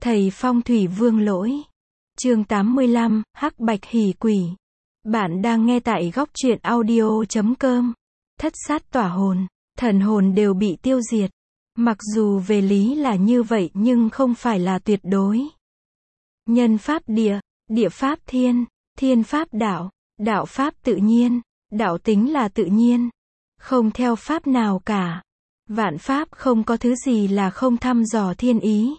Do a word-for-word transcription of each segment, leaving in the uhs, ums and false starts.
Thầy phong thủy Vương Lỗi. Chương tám mươi lăm, Hắc Bạch Hỷ Quỷ. Bạn đang nghe tại góc truyện audio chấm com. Thất sát tỏa hồn, thần hồn đều bị tiêu diệt. Mặc dù về lý là như vậy nhưng không phải là tuyệt đối. Nhân pháp địa, địa pháp thiên, thiên pháp đạo, đạo pháp tự nhiên, đạo tính là tự nhiên. Không theo pháp nào cả. Vạn pháp không có thứ gì là không thăm dò thiên ý.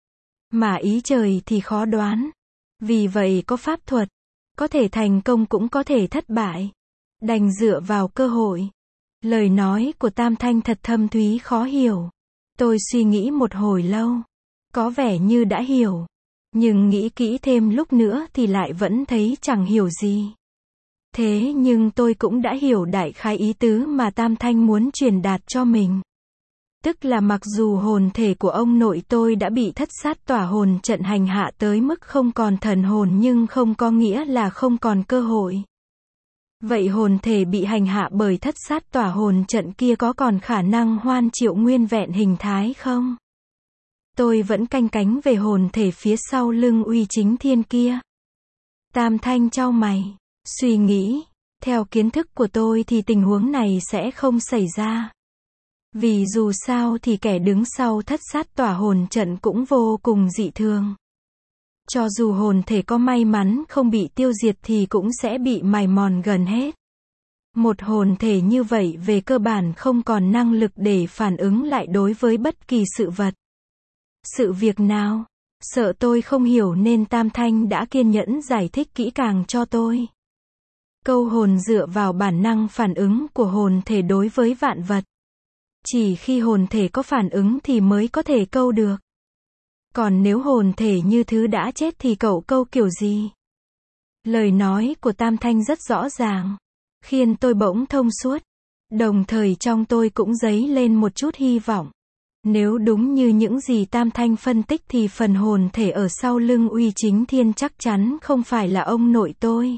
Mà ý trời thì khó đoán. Vì vậy có pháp thuật, có thể thành công cũng có thể thất bại. Đành dựa vào cơ hội. Lời nói của Tam Thanh thật thâm thúy khó hiểu. Tôi suy nghĩ một hồi lâu. Có vẻ như đã hiểu. Nhưng nghĩ kỹ thêm lúc nữa thì lại vẫn thấy chẳng hiểu gì. Thế nhưng tôi cũng đã hiểu đại khái ý tứ mà Tam Thanh muốn truyền đạt cho mình. Tức là mặc dù hồn thể của ông nội tôi đã bị thất sát tỏa hồn trận hành hạ tới mức không còn thần hồn nhưng không có nghĩa là không còn cơ hội. Vậy hồn thể bị hành hạ bởi thất sát tỏa hồn trận kia có còn khả năng hoan triệu nguyên vẹn hình thái không? Tôi vẫn canh cánh về hồn thể phía sau lưng Uy Chính Thiên kia. Tam Thanh chau mày, suy nghĩ, theo kiến thức của tôi thì tình huống này sẽ không xảy ra. Vì dù sao thì kẻ đứng sau thất sát tỏa hồn trận cũng vô cùng dị thường. Cho dù hồn thể có may mắn không bị tiêu diệt thì cũng sẽ bị mài mòn gần hết. Một hồn thể như vậy về cơ bản không còn năng lực để phản ứng lại đối với bất kỳ sự vật. Sự việc nào? Sợ tôi không hiểu nên Tam Thanh đã kiên nhẫn giải thích kỹ càng cho tôi. Câu hồn dựa vào bản năng phản ứng của hồn thể đối với vạn vật. Chỉ khi hồn thể có phản ứng thì mới có thể câu được. Còn nếu hồn thể như thứ đã chết thì cậu câu kiểu gì? Lời nói của Tam Thanh rất rõ ràng, khiến tôi bỗng thông suốt. Đồng thời trong tôi cũng dấy lên một chút hy vọng. Nếu đúng như những gì Tam Thanh phân tích thì phần hồn thể ở sau lưng Uy Chính Thiên chắc chắn không phải là ông nội tôi.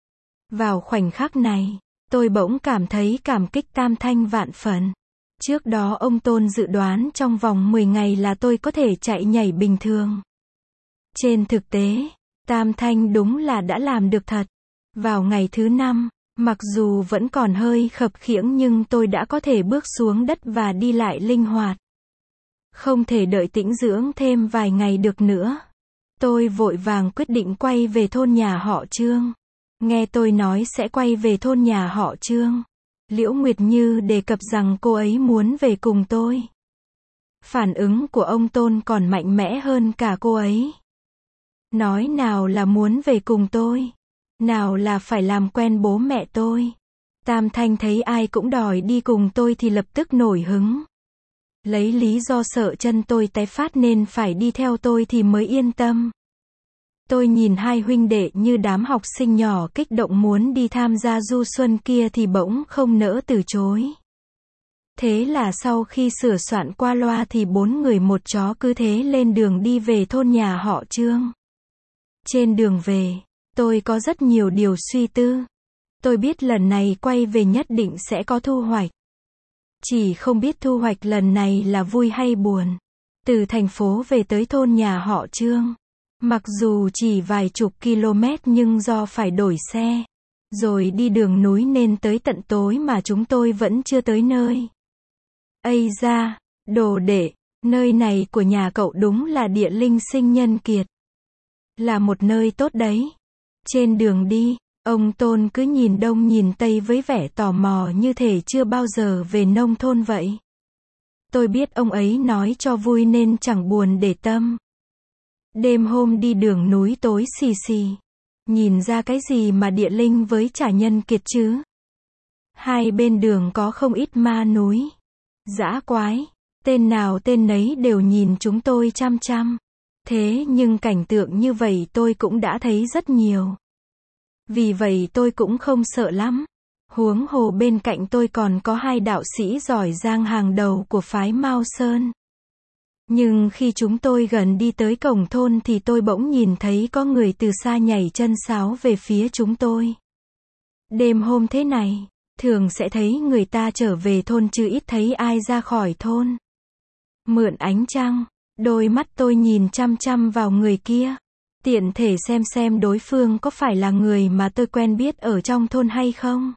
Vào khoảnh khắc này, tôi bỗng cảm thấy cảm kích Tam Thanh vạn phần. Trước đó ông Tôn dự đoán trong vòng mười ngày là tôi có thể chạy nhảy bình thường. Trên thực tế, Tam Thanh đúng là đã làm được thật. Vào ngày thứ năm, mặc dù vẫn còn hơi khập khiễng nhưng tôi đã có thể bước xuống đất và đi lại linh hoạt. Không thể đợi tĩnh dưỡng thêm vài ngày được nữa. Tôi vội vàng quyết định quay về thôn nhà họ Trương. Nghe tôi nói sẽ quay về thôn nhà họ Trương. Liễu Nguyệt Như đề cập rằng cô ấy muốn về cùng tôi. Phản ứng của ông Tôn còn mạnh mẽ hơn cả cô ấy. Nói nào là muốn về cùng tôi, nào là phải làm quen bố mẹ tôi. Tam Thanh thấy ai cũng đòi đi cùng tôi thì lập tức nổi hứng. Lấy lý do sợ chân tôi tái phát nên phải đi theo tôi thì mới yên tâm. Tôi nhìn hai huynh đệ như đám học sinh nhỏ kích động muốn đi tham gia du xuân kia thì bỗng không nỡ từ chối. Thế là sau khi sửa soạn qua loa thì bốn người một chó cứ thế lên đường đi về thôn nhà họ Trương. Trên đường về, tôi có rất nhiều điều suy tư. Tôi biết lần này quay về nhất định sẽ có thu hoạch. Chỉ không biết thu hoạch lần này là vui hay buồn. Từ thành phố về tới thôn nhà họ Trương. Mặc dù chỉ vài chục km nhưng do phải đổi xe, rồi đi đường núi nên tới tận tối mà chúng tôi vẫn chưa tới nơi. Ây da, đồ đệ, nơi này của nhà cậu đúng là địa linh sinh nhân kiệt. Là một nơi tốt đấy. Trên đường đi, ông Tôn cứ nhìn đông nhìn tây với vẻ tò mò như thể chưa bao giờ về nông thôn vậy. Tôi biết ông ấy nói cho vui nên chẳng buồn để tâm. Đêm hôm đi đường núi tối xì xì. Nhìn ra cái gì mà địa linh với trả nhân kiệt chứ? Hai bên đường có không ít ma núi, dã quái, tên nào tên nấy đều nhìn chúng tôi chăm chăm. Thế nhưng cảnh tượng như vậy tôi cũng đã thấy rất nhiều. Vì vậy tôi cũng không sợ lắm. Huống hồ bên cạnh tôi còn có hai đạo sĩ giỏi giang hàng đầu của phái Mao Sơn. Nhưng khi chúng tôi gần đi tới cổng thôn thì tôi bỗng nhìn thấy có người từ xa nhảy chân sáo về phía chúng tôi. Đêm hôm thế này, thường sẽ thấy người ta trở về thôn chứ ít thấy ai ra khỏi thôn. Mượn ánh trăng, Đôi mắt tôi nhìn chăm chăm vào người kia. Tiện thể xem xem đối phương có phải là người mà tôi quen biết ở trong thôn hay không.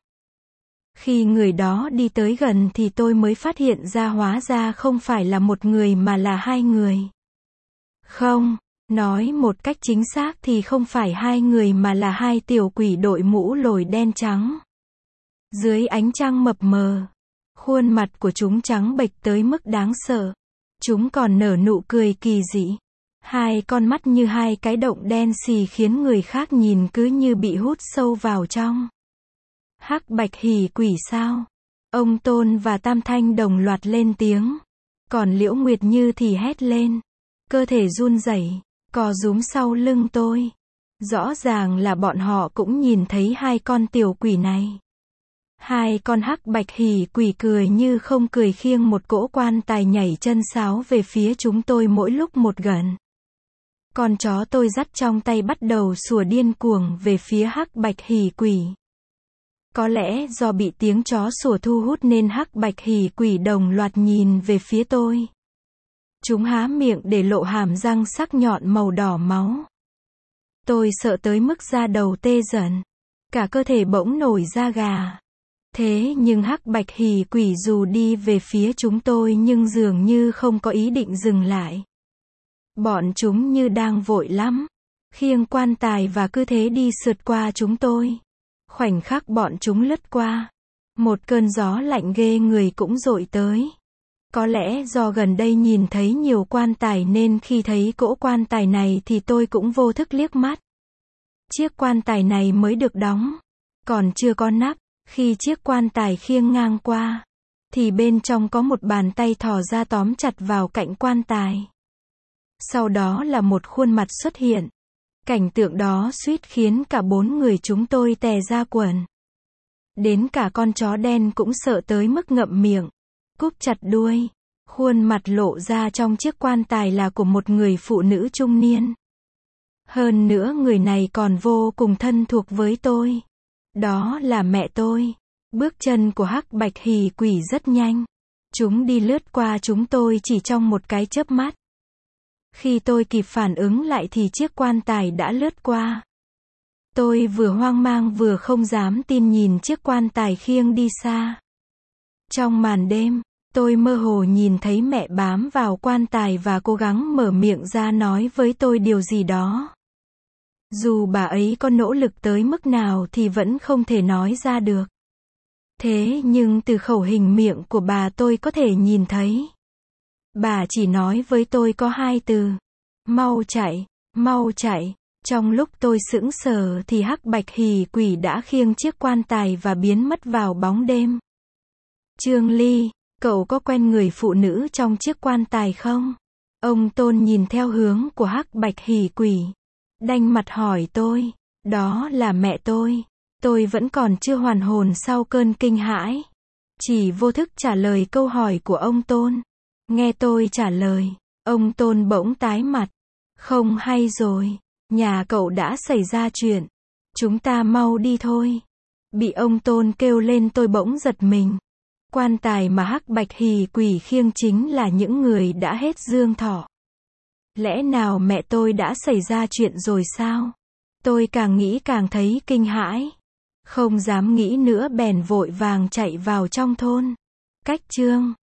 Khi người đó đi tới gần thì tôi mới phát hiện ra hóa ra không phải là một người mà là hai người. Không, nói một cách chính xác thì không phải hai người mà là hai tiểu quỷ đội mũ lồi đen trắng. Dưới ánh trăng mập mờ, khuôn mặt của chúng trắng bệch tới mức đáng sợ. Chúng còn nở nụ cười kỳ dị. Hai con mắt như hai cái động đen xì khiến người khác nhìn cứ như bị hút sâu vào trong. Hắc bạch hỉ quỷ sao? Ông Tôn và Tam Thanh đồng loạt lên tiếng. Còn Liễu Nguyệt Như thì hét lên. Cơ thể run rẩy, co rúm sau lưng tôi. Rõ ràng là bọn họ cũng nhìn thấy hai con tiểu quỷ này. Hai con hắc bạch hỉ quỷ cười như không cười khiêng một cỗ quan tài nhảy chân sáo về phía chúng tôi mỗi lúc một gần. Con chó tôi dắt trong tay bắt đầu sủa điên cuồng về phía hắc bạch hỉ quỷ. Có lẽ do bị tiếng chó sủa thu hút nên hắc bạch hỉ quỷ đồng loạt nhìn về phía tôi. Chúng há miệng để lộ hàm răng sắc nhọn màu đỏ máu. Tôi sợ tới mức da đầu tê dần. Cả cơ thể bỗng nổi da gà. Thế nhưng hắc bạch hỉ quỷ dù đi về phía chúng tôi nhưng dường như không có ý định dừng lại. Bọn chúng như đang vội lắm. Khiêng quan tài và cứ thế đi sượt qua chúng tôi. Khoảnh khắc bọn chúng lướt qua. Một cơn gió lạnh ghê người cũng dội tới. Có lẽ do gần đây nhìn thấy nhiều quan tài nên khi thấy cỗ quan tài này thì tôi cũng vô thức liếc mắt. Chiếc quan tài này mới được đóng. Còn chưa có nắp. Khi chiếc quan tài khiêng ngang qua. Thì bên trong có một bàn tay thò ra tóm chặt vào cạnh quan tài. Sau đó là một khuôn mặt xuất hiện. Cảnh tượng đó suýt khiến cả bốn người chúng tôi tè ra quần. Đến cả con chó đen cũng sợ tới mức ngậm miệng. Cúp chặt đuôi. Khuôn mặt lộ ra trong chiếc quan tài là của một người phụ nữ trung niên. Hơn nữa người này còn vô cùng thân thuộc với tôi. Đó là mẹ tôi. Bước chân của hắc bạch hỉ quỷ rất nhanh. Chúng đi lướt qua chúng tôi chỉ trong một cái chớp mắt. Khi tôi kịp phản ứng lại thì chiếc quan tài đã lướt qua. Tôi vừa hoang mang vừa không dám tin nhìn chiếc quan tài khiêng đi xa. Trong màn đêm, tôi mơ hồ nhìn thấy mẹ bám vào quan tài và cố gắng mở miệng ra nói với tôi điều gì đó. Dù bà ấy có nỗ lực tới mức nào thì vẫn không thể nói ra được. Thế nhưng từ khẩu hình miệng của bà tôi có thể nhìn thấy. Bà chỉ nói với tôi có hai từ. Mau chạy, mau chạy. Trong lúc tôi sững sờ thì hắc bạch hỉ quỷ đã khiêng chiếc quan tài và biến mất vào bóng đêm. Trương Ly, cậu có quen người phụ nữ trong chiếc quan tài không? Ông Tôn nhìn theo hướng của hắc bạch hỉ quỷ. Đanh mặt hỏi tôi. Đó là mẹ tôi. Tôi vẫn còn chưa hoàn hồn sau cơn kinh hãi. Chỉ vô thức trả lời câu hỏi của ông Tôn. Nghe tôi trả lời, ông Tôn bỗng tái mặt. Không hay rồi, nhà cậu đã xảy ra chuyện. Chúng ta mau đi thôi. Bị ông Tôn kêu lên tôi bỗng giật mình. Quan tài mà hắc bạch hỉ quỷ khiêng chính là những người đã hết dương thọ. Lẽ nào mẹ tôi đã xảy ra chuyện rồi sao? Tôi càng nghĩ càng thấy kinh hãi. Không dám nghĩ nữa bèn vội vàng chạy vào trong thôn. Cách chương